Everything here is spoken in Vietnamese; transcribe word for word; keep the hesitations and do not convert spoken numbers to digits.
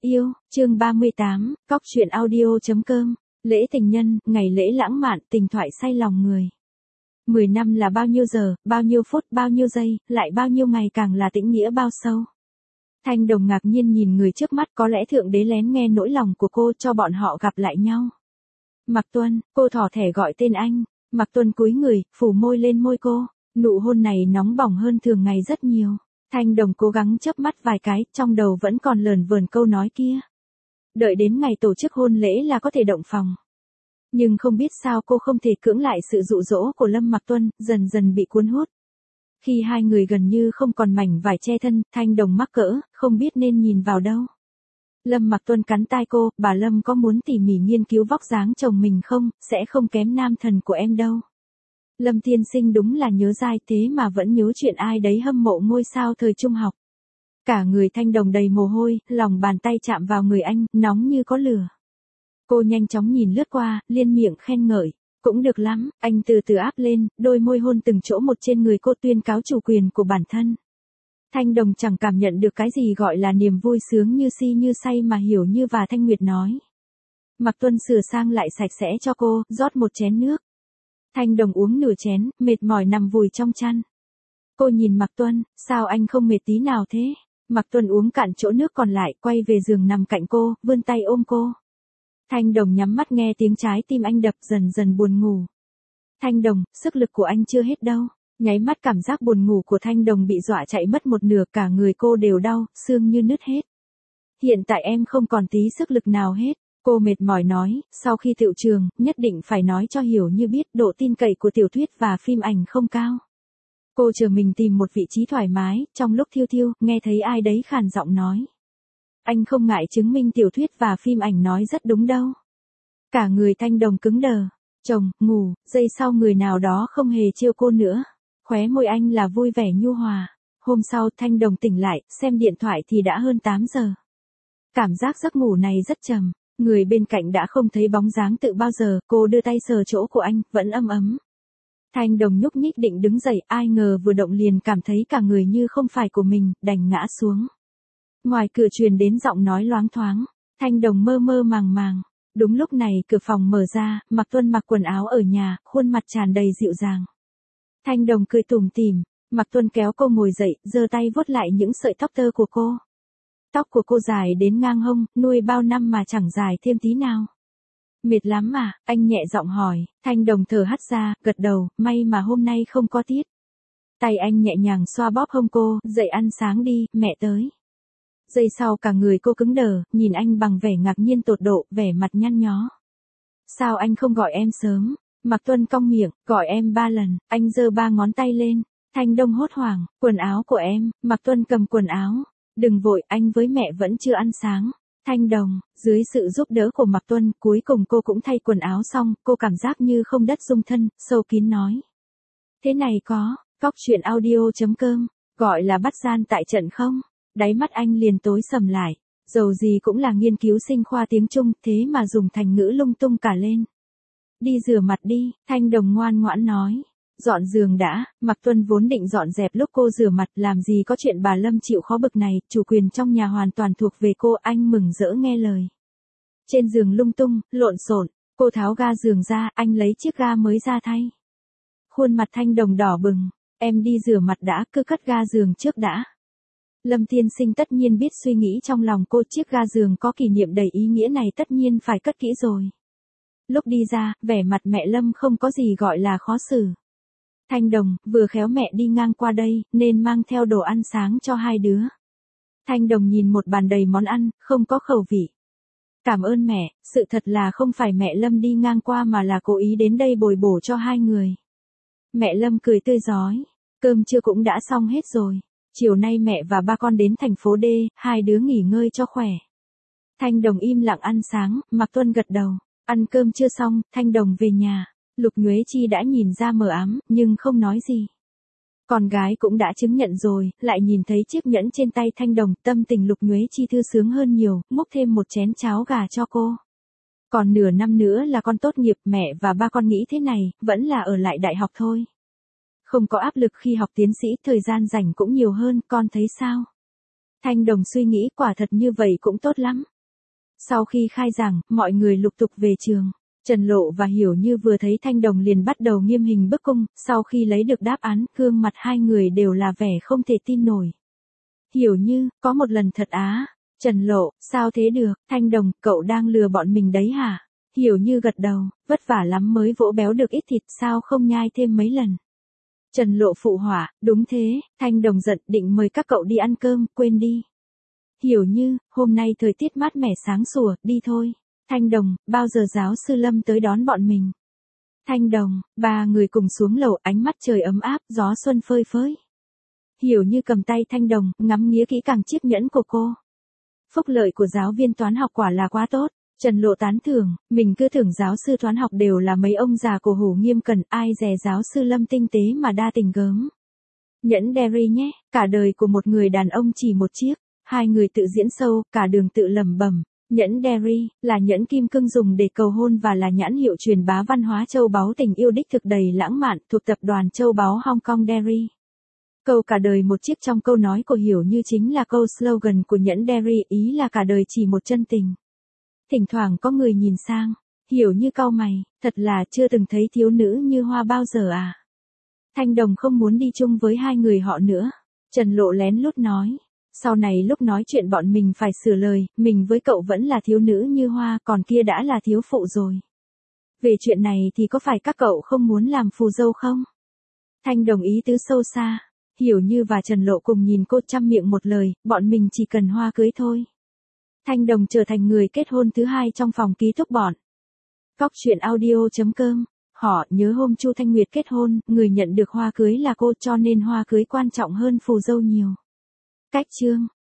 Yêu, chương ba mươi tám, cóc truyện audio chấm com, lễ tình nhân, ngày lễ lãng mạn, tình thoại say lòng người. Mười năm là bao nhiêu giờ, bao nhiêu phút, bao nhiêu giây, lại bao nhiêu ngày càng là tĩnh nghĩa bao sâu. Thanh Đồng ngạc nhiên nhìn người trước mắt, có lẽ Thượng Đế lén nghe nỗi lòng của cô cho bọn họ gặp lại nhau. Mạc Tuân, cô thỏ thẻ gọi tên anh. Mạc Tuân cúi người, phủ môi lên môi cô, nụ hôn này nóng bỏng hơn thường ngày rất nhiều. Thanh Đồng cố gắng chớp mắt vài cái, trong đầu vẫn còn lờn vờn câu nói kia. Đợi đến ngày tổ chức hôn lễ là có thể động phòng. Nhưng không biết sao cô không thể cưỡng lại sự dụ dỗ của Lâm Mạc Tuân, dần dần bị cuốn hút. Khi hai người gần như không còn mảnh vải che thân, Thanh Đồng mắc cỡ, không biết nên nhìn vào đâu. Lâm Mạc Tuân cắn tai cô, bà Lâm có muốn tỉ mỉ nghiên cứu vóc dáng chồng mình không, sẽ không kém nam thần của em đâu. Lâm tiên sinh đúng là nhớ dai thế mà vẫn nhớ chuyện ai đấy hâm mộ ngôi sao thời trung học. Cả người Thanh Đồng đầy mồ hôi, lòng bàn tay chạm vào người anh, nóng như có lửa. Cô nhanh chóng nhìn lướt qua, liên miệng khen ngợi. Cũng được lắm, anh từ từ áp lên, đôi môi hôn từng chỗ một trên người cô, tuyên cáo chủ quyền của bản thân. Thanh Đồng chẳng cảm nhận được cái gì gọi là niềm vui sướng như si như say mà hiểu như và Thanh Nguyệt nói. Mạc Tuân sửa sang lại sạch sẽ cho cô, rót một chén nước. Thanh Đồng uống nửa chén, mệt mỏi nằm vùi trong chăn. Cô nhìn Mạc Tuân, sao anh không mệt tí nào thế? Mạc Tuân uống cạn chỗ nước còn lại, quay về giường nằm cạnh cô, vươn tay ôm cô. Thanh Đồng nhắm mắt nghe tiếng trái tim anh đập, dần dần buồn ngủ. Thanh Đồng, sức lực của anh chưa hết đâu. Nháy mắt cảm giác buồn ngủ của Thanh Đồng bị dọa chạy mất một nửa, cả người cô đều đau, xương như nứt hết. Hiện tại em không còn tí sức lực nào hết. Cô mệt mỏi nói, sau khi tựu trường, nhất định phải nói cho hiểu như biết độ tin cậy của tiểu thuyết và phim ảnh không cao. Cô chờ mình tìm một vị trí thoải mái, trong lúc thiêu thiêu, nghe thấy ai đấy khàn giọng nói. Anh không ngại chứng minh tiểu thuyết và phim ảnh nói rất đúng đâu. Cả người Thanh Đồng cứng đờ. Chồng, ngủ, giây sau người nào đó không hề trêu cô nữa. Khóe môi anh là vui vẻ nhu hòa. Hôm sau Thanh Đồng tỉnh lại, xem điện thoại thì đã hơn tám giờ. Cảm giác giấc ngủ này rất trầm. Người bên cạnh đã không thấy bóng dáng tự bao giờ, cô đưa tay sờ chỗ của anh, vẫn ấm ấm. Thanh Đồng nhúc nhích định đứng dậy, ai ngờ vừa động liền cảm thấy cả người như không phải của mình, đành ngã xuống. Ngoài cửa truyền đến giọng nói loáng thoáng, Thanh Đồng mơ mơ màng màng. Đúng lúc này cửa phòng mở ra, Mạc Tuân mặc quần áo ở nhà, khuôn mặt tràn đầy dịu dàng. Thanh Đồng cười tủm tỉm, Mạc Tuân kéo cô ngồi dậy, giơ tay vuốt lại những sợi tóc tơ của cô. Tóc của cô dài đến ngang hông, nuôi bao năm mà chẳng dài thêm tí nào. Mệt lắm mà, anh nhẹ giọng hỏi. Thanh Đồng thở hắt ra, gật đầu, may mà hôm nay không có tiết. Tay anh nhẹ nhàng xoa bóp hông cô, dậy ăn sáng đi, mẹ tới. Giây sau cả người cô cứng đờ, nhìn anh bằng vẻ ngạc nhiên tột độ, vẻ mặt nhăn nhó. Sao anh không gọi em sớm? Mạc Tuân cong miệng, gọi em ba lần, anh giơ ba ngón tay lên. Thanh Đồng hốt hoảng, quần áo của em. Mạc Tuân cầm quần áo. Đừng vội, anh với mẹ vẫn chưa ăn sáng. Thanh Đồng, dưới sự giúp đỡ của Mạc Tuân, cuối cùng cô cũng thay quần áo xong, cô cảm giác như không đất dung thân, sâu kín nói. Thế này có, cóc truyện audio chấm com, gọi là bắt gian tại trận không? Đáy mắt anh liền tối sầm lại, dầu gì cũng là nghiên cứu sinh khoa tiếng Trung, thế mà dùng thành ngữ lung tung cả lên. Đi rửa mặt đi, Thanh Đồng ngoan ngoãn nói. Dọn giường đã, Mạc Tuân vốn định dọn dẹp lúc cô rửa mặt, làm gì có chuyện bà Lâm chịu khó bực này, chủ quyền trong nhà hoàn toàn thuộc về cô, anh mừng rỡ nghe lời. Trên giường lung tung, lộn xộn, cô tháo ga giường ra, anh lấy chiếc ga mới ra thay. Khuôn mặt Thanh Đồng đỏ bừng, em đi rửa mặt đã, cứ cất ga giường trước đã. Lâm tiên sinh tất nhiên biết suy nghĩ trong lòng cô, chiếc ga giường có kỷ niệm đầy ý nghĩa này tất nhiên phải cất kỹ rồi. Lúc đi ra, vẻ mặt mẹ Lâm không có gì gọi là khó xử. Thanh Đồng, vừa khéo mẹ đi ngang qua đây, nên mang theo đồ ăn sáng cho hai đứa. Thanh Đồng nhìn một bàn đầy món ăn, không có khẩu vị. Cảm ơn mẹ, sự thật là không phải mẹ Lâm đi ngang qua mà là cố ý đến đây bồi bổ cho hai người. Mẹ Lâm cười tươi rói, cơm trưa cũng đã xong hết rồi. Chiều nay mẹ và ba con đến thành phố D, hai đứa nghỉ ngơi cho khỏe. Thanh Đồng im lặng ăn sáng, Mạc Tuân gật đầu. Ăn cơm chưa xong, Thanh Đồng về nhà. Lục Nhuế Chi đã nhìn ra mờ ám, nhưng không nói gì. Con gái cũng đã chứng nhận rồi, lại nhìn thấy chiếc nhẫn trên tay Thanh Đồng, tâm tình Lục Nhuế Chi thư sướng hơn nhiều, múc thêm một chén cháo gà cho cô. Còn nửa năm nữa là con tốt nghiệp, mẹ và ba con nghĩ thế này, vẫn là ở lại đại học thôi. Không có áp lực khi học tiến sĩ, thời gian rảnh cũng nhiều hơn, con thấy sao? Thanh Đồng suy nghĩ, quả thật như vậy cũng tốt lắm. Sau khi khai giảng, mọi người lục tục về trường. Trần Lộ và Hiểu Như vừa thấy Thanh Đồng liền bắt đầu nghiêm hình bức cung, sau khi lấy được đáp án, gương mặt hai người đều là vẻ không thể tin nổi. Hiểu Như, có một lần thật á. Trần Lộ, sao thế được, Thanh Đồng, cậu đang lừa bọn mình đấy hả? Hiểu Như gật đầu, vất vả lắm mới vỗ béo được ít thịt, sao không nhai thêm mấy lần. Trần Lộ phụ họa, đúng thế, Thanh Đồng giận định mời các cậu đi ăn cơm, quên đi. Hiểu Như, hôm nay thời tiết mát mẻ sáng sủa, đi thôi. Thanh Đồng, bao giờ giáo sư Lâm tới đón bọn mình? Thanh Đồng, ba người cùng xuống lầu, ánh mắt trời ấm áp, gió xuân phơi phới. Hiểu Như cầm tay Thanh Đồng, ngắm nghía kỹ càng chiếc nhẫn của cô. Phúc lợi của giáo viên toán học quả là quá tốt. Trần Lộ tán thưởng, mình cứ tưởng giáo sư toán học đều là mấy ông già cổ hủ nghiêm cẩn, ai dè giáo sư Lâm tinh tế mà đa tình gớm. Nhẫn Derry nhé, cả đời của một người đàn ông chỉ một chiếc. Hai người tự diễn sâu, cả đường tự lẩm bẩm. Nhẫn Derry, là nhẫn kim cương dùng để cầu hôn và là nhãn hiệu truyền bá văn hóa châu báu tình yêu đích thực đầy lãng mạn thuộc tập đoàn châu báu Hong Kong Derry. Câu cả đời một chiếc trong câu nói của Hiểu Như chính là câu slogan của nhẫn Derry, ý là cả đời chỉ một chân tình. Thỉnh thoảng có người nhìn sang, Hiểu Như cau mày, thật là chưa từng thấy thiếu nữ như hoa bao giờ à. Thanh Đồng không muốn đi chung với hai người họ nữa. Trần Lộ lén lút nói. Sau này lúc nói chuyện bọn mình phải sửa lời, mình với cậu vẫn là thiếu nữ như hoa, còn kia đã là thiếu phụ rồi. Về chuyện này thì có phải các cậu không muốn làm phù dâu không? Thanh Đồng ý tứ sâu xa. Hiểu Như và Trần Lộ cùng nhìn cô chăm miệng một lời, bọn mình chỉ cần hoa cưới thôi. Thanh Đồng trở thành người kết hôn thứ hai trong phòng ký túc bọn. Góc truyện audio chấm com. Họ nhớ hôm Chu Thanh Nguyệt kết hôn, người nhận được hoa cưới là cô cho nên hoa cưới quan trọng hơn phù dâu nhiều. Cách chương